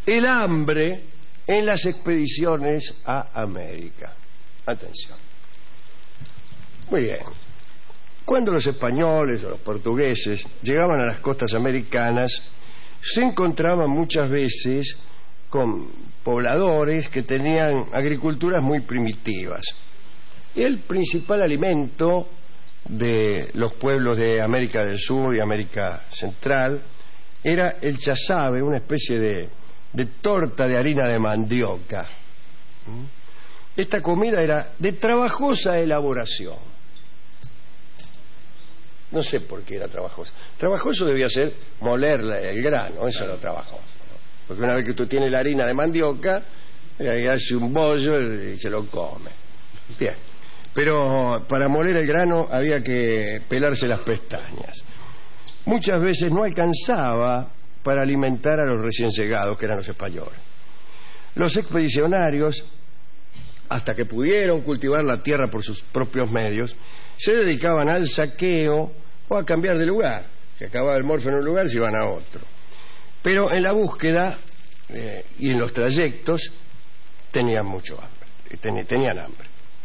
el hambre en las expediciones a América. Atención. Muy bien. Cuando los españoles o los portugueses llegaban a las costas americanas, se encontraban muchas veces con pobladores que tenían agriculturas muy primitivas. El principal alimento de los pueblos de América del Sur y América Central era el chazabe, una especie de torta de harina de mandioca. Esta comida era de trabajosa elaboración. No sé por qué era trabajoso. Trabajoso debía ser moler el grano, eso era trabajoso, ¿no? Porque una vez que tú tienes la harina de mandioca, hace un bollo y se lo come. Bien. Pero para moler el grano había que pelarse las pestañas. Muchas veces no alcanzaba para alimentar a los recién llegados, que eran los españoles. Los expedicionarios, hasta que pudieron cultivar la tierra por sus propios medios, se dedicaban al saqueo o a cambiar de lugar. Se acababa el morfe en un lugar, se iban a otro. Pero en la búsqueda y en los trayectos tenían mucho hambre, tenían hambre.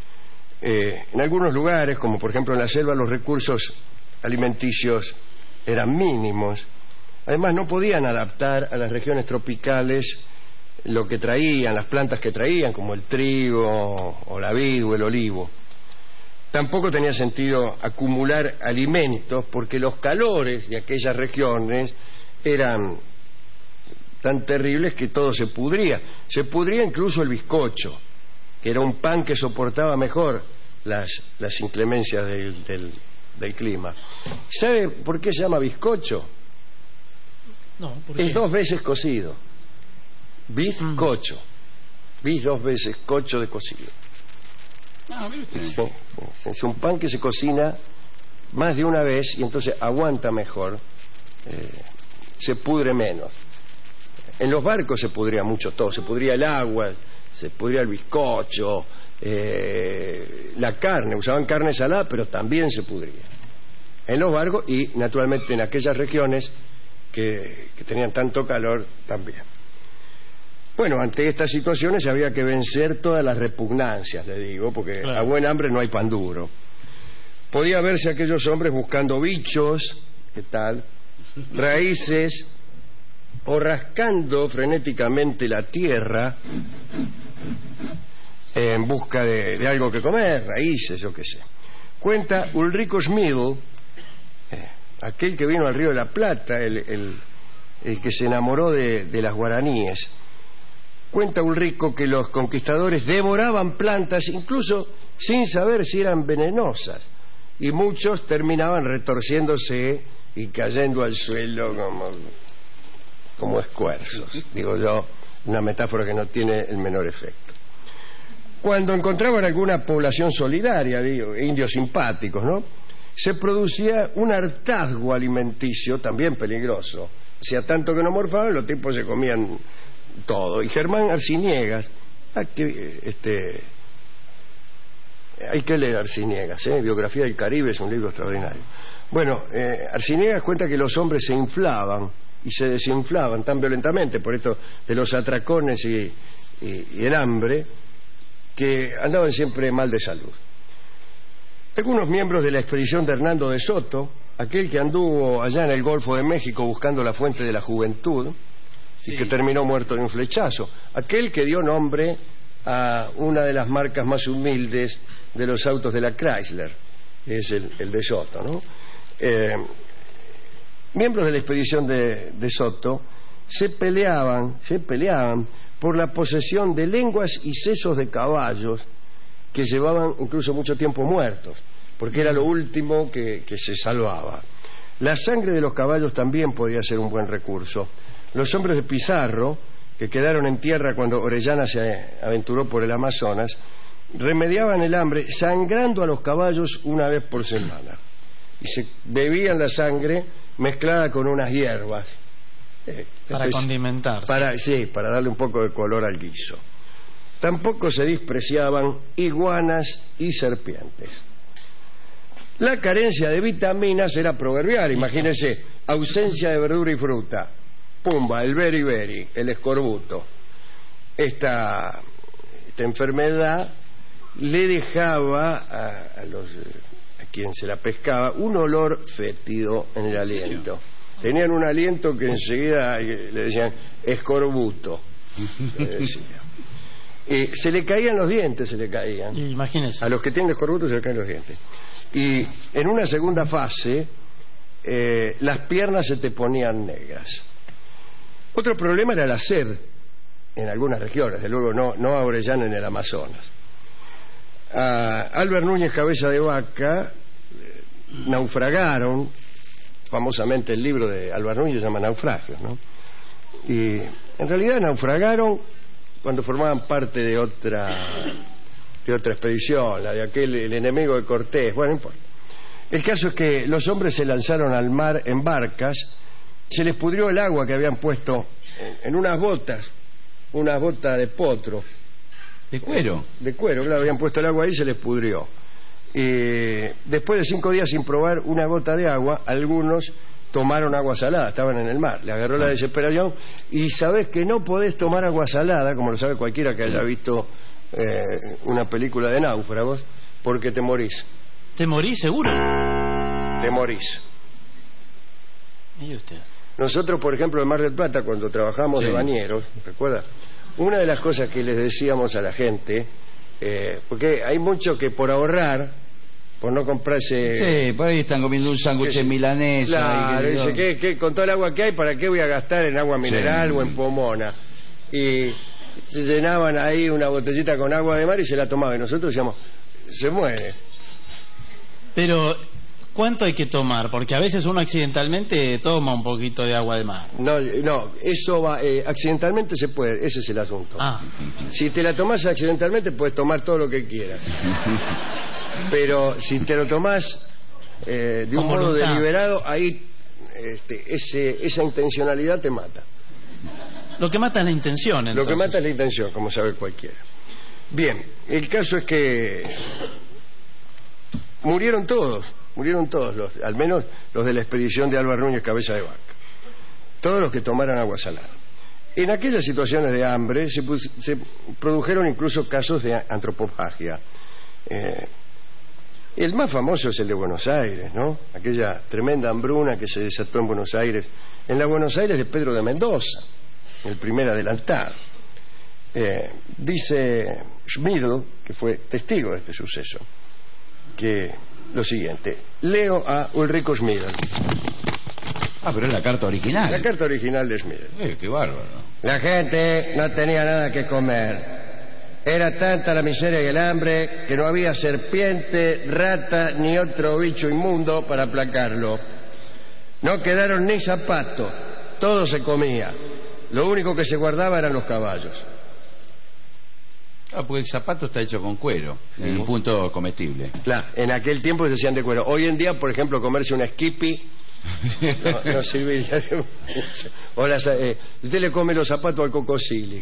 En algunos lugares, como por ejemplo en la selva, los recursos alimenticios eran mínimos. Además, no podían adaptar a las regiones tropicales lo que traían, las plantas que traían, como el trigo o la vid o el olivo. Tampoco tenía sentido acumular alimentos porque los calores de aquellas regiones eran tan terribles que todo se pudría. Se pudría incluso el bizcocho, que era un pan que soportaba mejor las inclemencias del clima. ¿Sabe por qué se llama bizcocho? No, ¿por qué? Es 2 veces cocido. Bizcocho. Biz 2 veces, cocho de cocido. Ah, Es un pan que se cocina más de una vez y entonces aguanta mejor, se pudre menos. En los barcos se pudría mucho todo, se pudría el agua, se pudría el bizcocho, la carne, usaban carne salada, pero también se pudría. En los barcos y naturalmente en aquellas regiones que tenían tanto calor también. Bueno, ante estas situaciones había que vencer todas las repugnancias, le digo, porque claro, a buen hambre no hay pan duro. Podía verse aquellos hombres buscando bichos, ¿qué tal?, raíces, o rascando frenéticamente la tierra en busca de algo que comer, raíces, yo qué sé. Cuenta Ulrico Schmidl, aquel que vino al Río de la Plata, el que se enamoró de las guaraníes. Cuenta Ulrico que los conquistadores devoraban plantas incluso sin saber si eran venenosas, y muchos terminaban retorciéndose y cayendo al suelo como escuerzos. Digo yo, una metáfora que no tiene el menor efecto. Cuando encontraban alguna población solidaria, digo, indios simpáticos, ¿no?, se producía un hartazgo alimenticio también peligroso. Hacía tanto que no morfaban, los tipos se comían todo. Y Germán Arciniegas, hay que leer Arciniegas, Biografía del Caribe es un libro extraordinario. Bueno, Arciniegas cuenta que los hombres se inflaban y se desinflaban tan violentamente por esto de los atracones y el hambre, que andaban siempre mal de salud. Algunos miembros de la expedición de Hernando de Soto, aquel que anduvo allá en el Golfo de México buscando la fuente de la juventud, sí, y que terminó muerto de un flechazo, aquel que dio nombre a una de las marcas más humildes de los autos de la Chrysler, es el de Soto, ¿no? Miembros de la expedición de Soto se peleaban por la posesión de lenguas y sesos de caballos que llevaban incluso mucho tiempo muertos, porque era lo último que se salvaba. La sangre de los caballos también podía ser un buen recurso. Los hombres de Pizarro, que quedaron en tierra cuando Orellana se aventuró por el Amazonas, remediaban el hambre sangrando a los caballos una vez por semana, y se bebían la sangre mezclada con unas hierbas para condimentar, para darle un poco de color al guiso. Tampoco se despreciaban iguanas y serpientes. La carencia de vitaminas era proverbial. Imagínense, ausencia de verdura y fruta, pumba, el beriberi, el escorbuto. Esta enfermedad le dejaba a quien se la pescaba un olor fétido en el aliento. Tenían un aliento que enseguida le decían escorbuto. Se le caían los dientes, Imagínese. A los que tienen escorbuto se le caen los dientes. Y en una segunda fase, las piernas se te ponían negras. Otro problema era la sed en algunas regiones, de luego no a Orellana en el Amazonas. A Albert Núñez Cabeza de Vaca naufragaron, famosamente el libro de Albert Núñez se llama Naufragios, ¿no? Y en realidad naufragaron cuando formaban parte de otra expedición, la de el enemigo de Cortés. Bueno, no importa. El caso es que los hombres se lanzaron al mar en barcas, se les pudrió el agua que habían puesto en unas botas de potro. ¿De cuero? De cuero, claro, habían puesto el agua ahí y se les pudrió. Después de 5 días sin probar una gota de agua, algunos tomaron agua salada, estaban en el mar, le agarró la desesperación, y sabés que no podés tomar agua salada, como lo sabe cualquiera que haya visto una película de náufragos, porque te morís. ¿Te morís seguro? Te morís. ¿Y usted? Nosotros, por ejemplo, en Mar del Plata, cuando trabajamos de bañeros, ¿recuerda? Una de las cosas que les decíamos a la gente, porque hay mucho que por ahorrar, por no comprarse... Sí, por ahí están comiendo un sándwich milanesa. Claro, dice que con todo el agua que hay, ¿para qué voy a gastar en agua mineral o en pomona? Y se llenaban ahí una botellita con agua de mar y se la tomaban. Y nosotros decíamos, se muere. Pero, ¿cuánto hay que tomar? Porque a veces uno accidentalmente toma un poquito de agua de mar. No, eso va, accidentalmente se puede, ese es el asunto. Si te la tomás accidentalmente puedes tomar todo lo que quieras. Pero si te lo tomás de un modo deliberado, ahí esa intencionalidad te mata. Lo que mata es la intención, entonces. Lo que mata es la intención, como sabe cualquiera. Bien, el caso es que murieron todos, al menos los de la expedición de Álvaro Núñez Cabeza de Vaca. Todos los que tomaran agua salada. En aquellas situaciones de hambre se produjeron incluso casos de antropofagia. El más famoso es el de Buenos Aires, ¿no? Aquella tremenda hambruna que se desató en Buenos Aires, en la Buenos Aires de Pedro de Mendoza, el primer adelantado. Dice Schmidl, que fue testigo de este suceso, que lo siguiente: leo a Ulrico Schmidl. Pero es la carta original. La carta original de Schmidl. Qué bárbaro. La gente no tenía nada que comer. Era tanta la miseria y el hambre que no había serpiente, rata ni otro bicho inmundo para aplacarlo. No quedaron ni zapatos, todo se comía. Lo único que se guardaba eran los caballos. Porque el zapato está hecho con cuero, en un punto comestible. Claro, en aquel tiempo se hacían de cuero. Hoy en día, por ejemplo, comerse una Skippy no serviría de mucho. Usted le come los zapatos al Cocosili.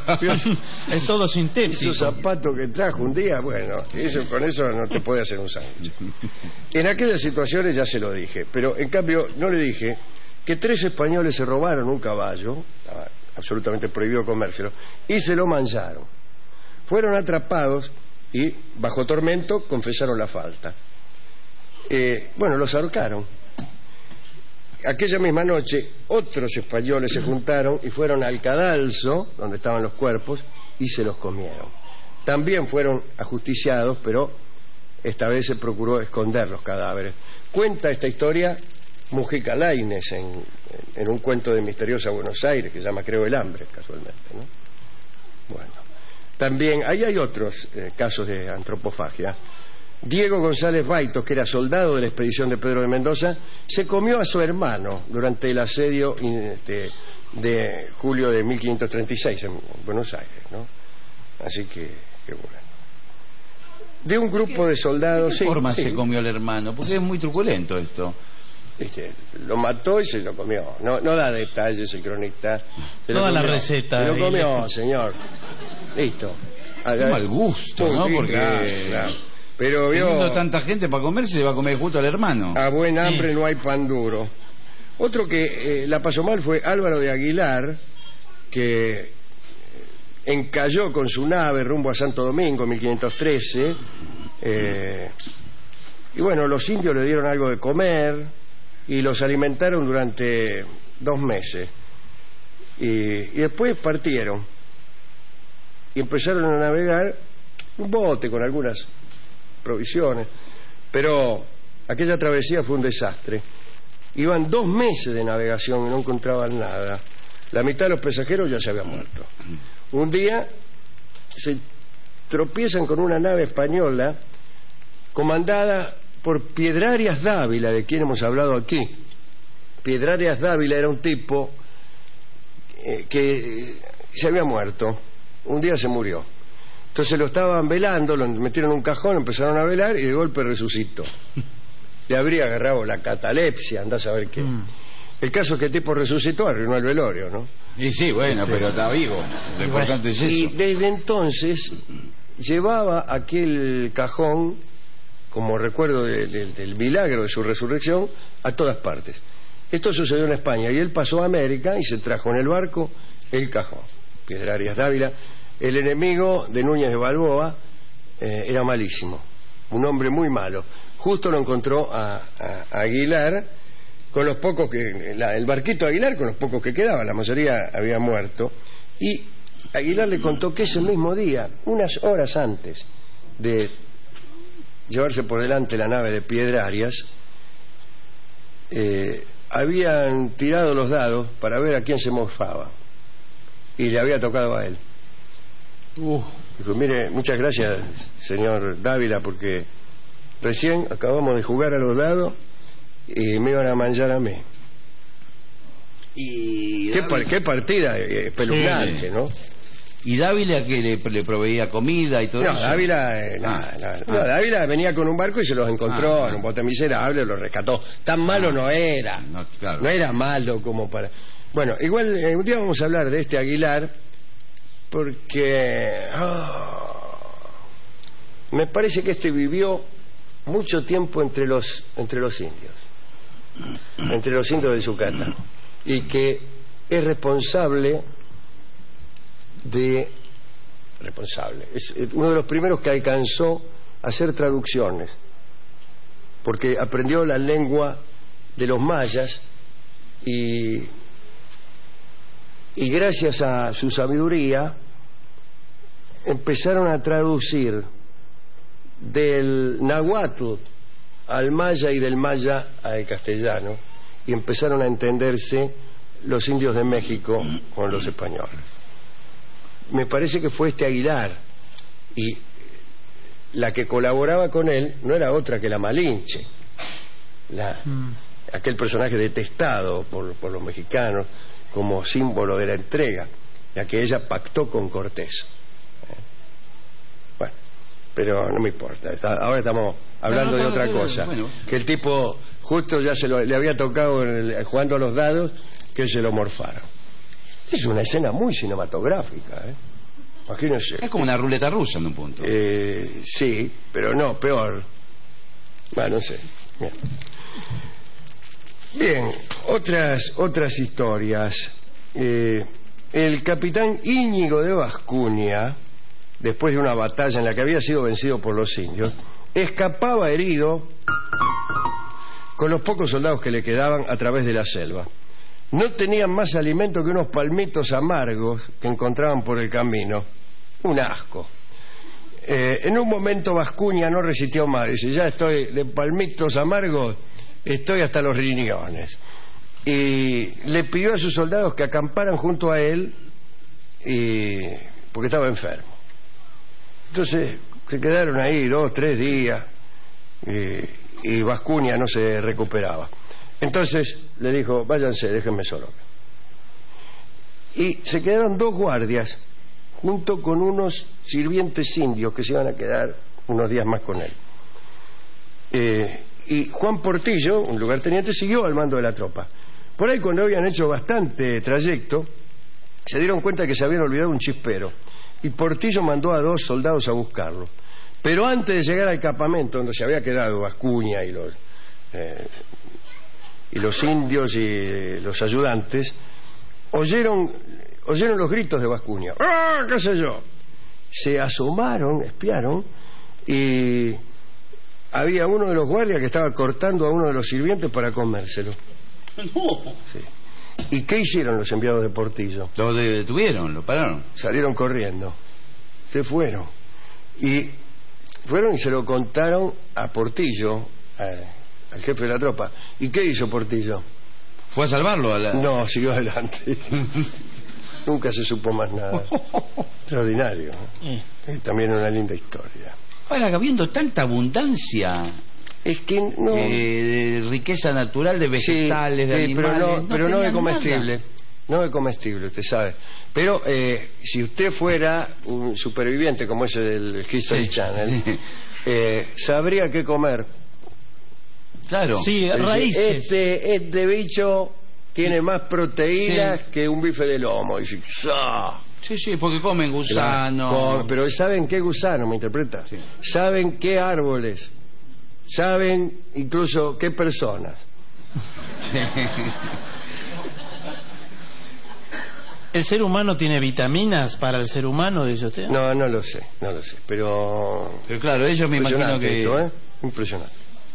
Es todo sintético. Esos zapatos que trajo un día, bueno, con eso no te puede hacer un sándwich. En aquellas situaciones ya se lo dije, pero en cambio no le dije que 3 españoles se robaron un caballo, estaba absolutamente prohibido comérselo, y se lo mancharon. Fueron atrapados y, bajo tormento, confesaron la falta. Los ahorcaron. Aquella misma noche, otros españoles se juntaron y fueron al cadalso, donde estaban los cuerpos, y se los comieron. También fueron ajusticiados, pero esta vez se procuró esconder los cadáveres. Cuenta esta historia Mujica Lainez en un cuento de Misteriosa Buenos Aires, que se llama Creo el hambre, casualmente, ¿no? Bueno, también ahí hay otros casos de antropofagia. Diego González Baitos, que era soldado de la expedición de Pedro de Mendoza, se comió a su hermano durante el asedio de julio de 1536 en Buenos Aires, ¿no? Así que bueno. De un grupo de soldados... ¿De qué forma se comió el hermano? Porque es muy truculento esto. Lo mató y se lo comió. No da detalles el cronista. Toda la receta. Se lo comió, señor. Listo. Qué mal gusto, ¿no? Porque... Claro. Pero teniendo tanta gente para comer, se va a comer justo al hermano. A buen hambre no hay pan duro. Otro que la pasó mal fue Álvaro de Aguilar, que encalló con su nave rumbo a Santo Domingo en 1513. Y bueno, los indios le dieron algo de comer y los alimentaron durante 2 meses. Y después partieron y empezaron a navegar un bote con algunas provisiones, pero aquella travesía fue un desastre. Iban 2 meses de navegación y no encontraban nada. La mitad de los pasajeros ya se habían muerto. Un día se tropiezan con una nave española comandada por Piedrarias Dávila, de quien hemos hablado aquí. Piedrarias Dávila era un tipo que se había muerto. Un día se murió. Entonces lo estaban velando, lo metieron en un cajón, empezaron a velar y de golpe resucitó. Le habría agarrado la catalepsia, andá a saber qué. El caso es que el tipo resucitó, arruinó el velorio, ¿no? Y sí, bueno, pero está vivo. Lo importante es eso. Y desde entonces llevaba aquel cajón, como recuerdo del milagro de su resurrección, a todas partes. Esto sucedió en España y él pasó a América y se trajo en el barco el cajón. Piedrarias Dávila. El enemigo de Núñez de Balboa era malísimo, un hombre muy malo. Justo lo encontró a Aguilar con los pocos que... el barquito de Aguilar con los pocos que quedaban, la mayoría había muerto. Y Aguilar le contó que ese mismo día, unas horas antes de llevarse por delante la nave de Piedrarias, habían tirado los dados para ver a quién se mofaba. Y le había tocado a él. Dijo, mire, muchas gracias, señor Dávila, porque recién acabamos de jugar a los dados y me iban a manchar a mí. Y qué partida espeluznante, sí. ¿No? ¿Y Dávila que le proveía comida y todo eso? No, Dávila venía con un barco y se los encontró en un bote miserable, los rescató. Tan malo no era. No era malo como para... Bueno, igual un día vamos a hablar de este Aguilar, porque me parece que este vivió mucho tiempo entre los indios de Yucatán, y que es responsable, es uno de los primeros que alcanzó a hacer traducciones, porque aprendió la lengua de los mayas y gracias a su sabiduría empezaron a traducir del náhuatl al maya y del maya al castellano, y empezaron a entenderse los indios de México con los españoles. Me parece que fue este Aguilar, y la que colaboraba con él no era otra que la Malinche, aquel personaje detestado por los mexicanos como símbolo de la entrega, ya que ella pactó con Cortés. Bueno, pero no me importa. Ahora estamos hablando de otra cosa. Bueno. Que el tipo justo ya le había tocado jugando a los dados, que se lo morfaron. Es una escena muy cinematográfica, Imagínense. Es como una ruleta rusa en un punto. Sí, pero no, peor. Bueno, no sé. Bien, otras historias. El capitán Íñigo de Vascuña, después de una batalla en la que había sido vencido por los indios, escapaba herido con los pocos soldados que le quedaban a través de la selva. No tenían más alimento que unos palmitos amargos que encontraban por el camino. Un asco. En un momento Vascuña no resistió más. Dice, ya estoy de palmitos amargos, estoy hasta los riñones. Y le pidió a sus soldados que acamparan junto a él, porque estaba enfermo. Entonces se quedaron ahí 2 o 3 días, y Vascuña no se recuperaba. Entonces le dijo, váyanse, déjenme solo. Y se quedaron 2 guardias junto con unos sirvientes indios que se iban a quedar unos días más con él. Y Juan Portillo, un lugarteniente, siguió al mando de la tropa. Por ahí, cuando habían hecho bastante trayecto, se dieron cuenta que se habían olvidado un chispero, y Portillo mandó a 2 soldados a buscarlo. Pero antes de llegar al campamento donde se había quedado Vascuña y y los indios y los ayudantes oyeron los gritos de Bascuña. ¡Ah, qué sé yo! Se asomaron, espiaron, y había uno de los guardias que estaba cortando a uno de los sirvientes para comérselo. No. Sí. ¿Y qué hicieron los enviados de Portillo? Lo detuvieron, lo pararon. Salieron corriendo, se fueron y se lo contaron a Portillo, al jefe de la tropa. ¿Y qué hizo Portillo? ¿Fue a salvarlo? No, siguió adelante. Nunca se supo más nada. Extraordinario. También una linda historia. Ahora, habiendo tanta abundancia Es que no... de riqueza natural, de vegetales, de animales... pero no de tenían comestible. nada. No de comestible, usted sabe. Pero si usted fuera un superviviente como ese del History Sí. Channel, sabría qué comer. Claro. Sí, raíces. Este bicho tiene más proteínas que un bife de lomo. Y dice, ¡ah! Sí, porque comen gusanos. Pero ¿saben qué gusano? ¿Me interpreta? Sí. ¿Saben qué árboles? ¿Saben incluso qué personas? ¿El ser humano tiene vitaminas para el ser humano, dice usted? No lo sé. Pero claro, ellos me imagino que... esto, Impresionante.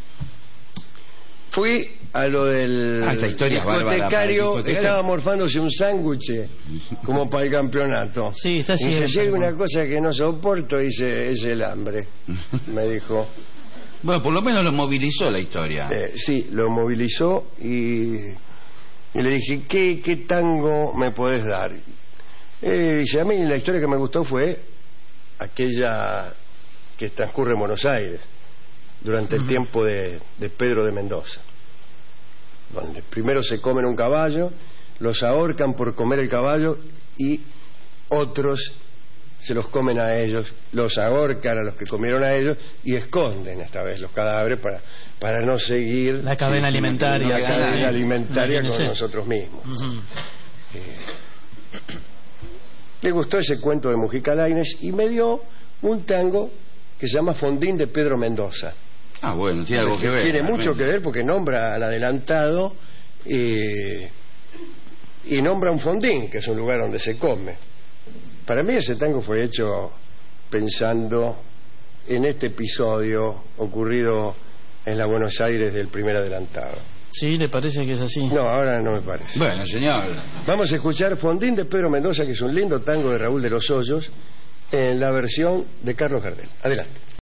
Fui a lo del Esta historia es bárbara para el discotecario, discotecario. estaba morfándose un sándwich como para el campeonato. Sí, está Y dice, cierto. si hay una cosa que no soporto, dice, es el hambre. Me dijo. Bueno, por lo menos lo movilizó la historia. Sí, lo movilizó y le dije, ¿qué tango me podés dar? Dice, a mí la historia que me gustó fue aquella que transcurre en Buenos Aires durante el tiempo de Pedro de Mendoza, donde primero se comen un caballo, los ahorcan por comer el caballo y otros se los comen a ellos, los ahorcan a los que comieron a ellos y esconden esta vez los cadáveres para no seguir La cadena alimentaria. la cadena Sí. alimentaria con Imagínese. nosotros mismos. Ujú. Le gustó ese cuento de Mujica Lainez y me dio un tango que se llama Fondín de Pedro Mendoza. Ah, bueno, tiene algo que ver. Tiene mucho realmente. que ver porque nombra al adelantado y nombra un fondín, que es un lugar donde se come. Para mí ese tango fue hecho pensando en este episodio ocurrido en la Buenos Aires del primer adelantado. Sí, ¿le parece que es así? No, ahora no me parece. Bueno, señor. Vamos a escuchar Fondín de Pedro Mendoza, que es un lindo tango de Raúl de los Hoyos, en la versión de Carlos Gardel. Adelante.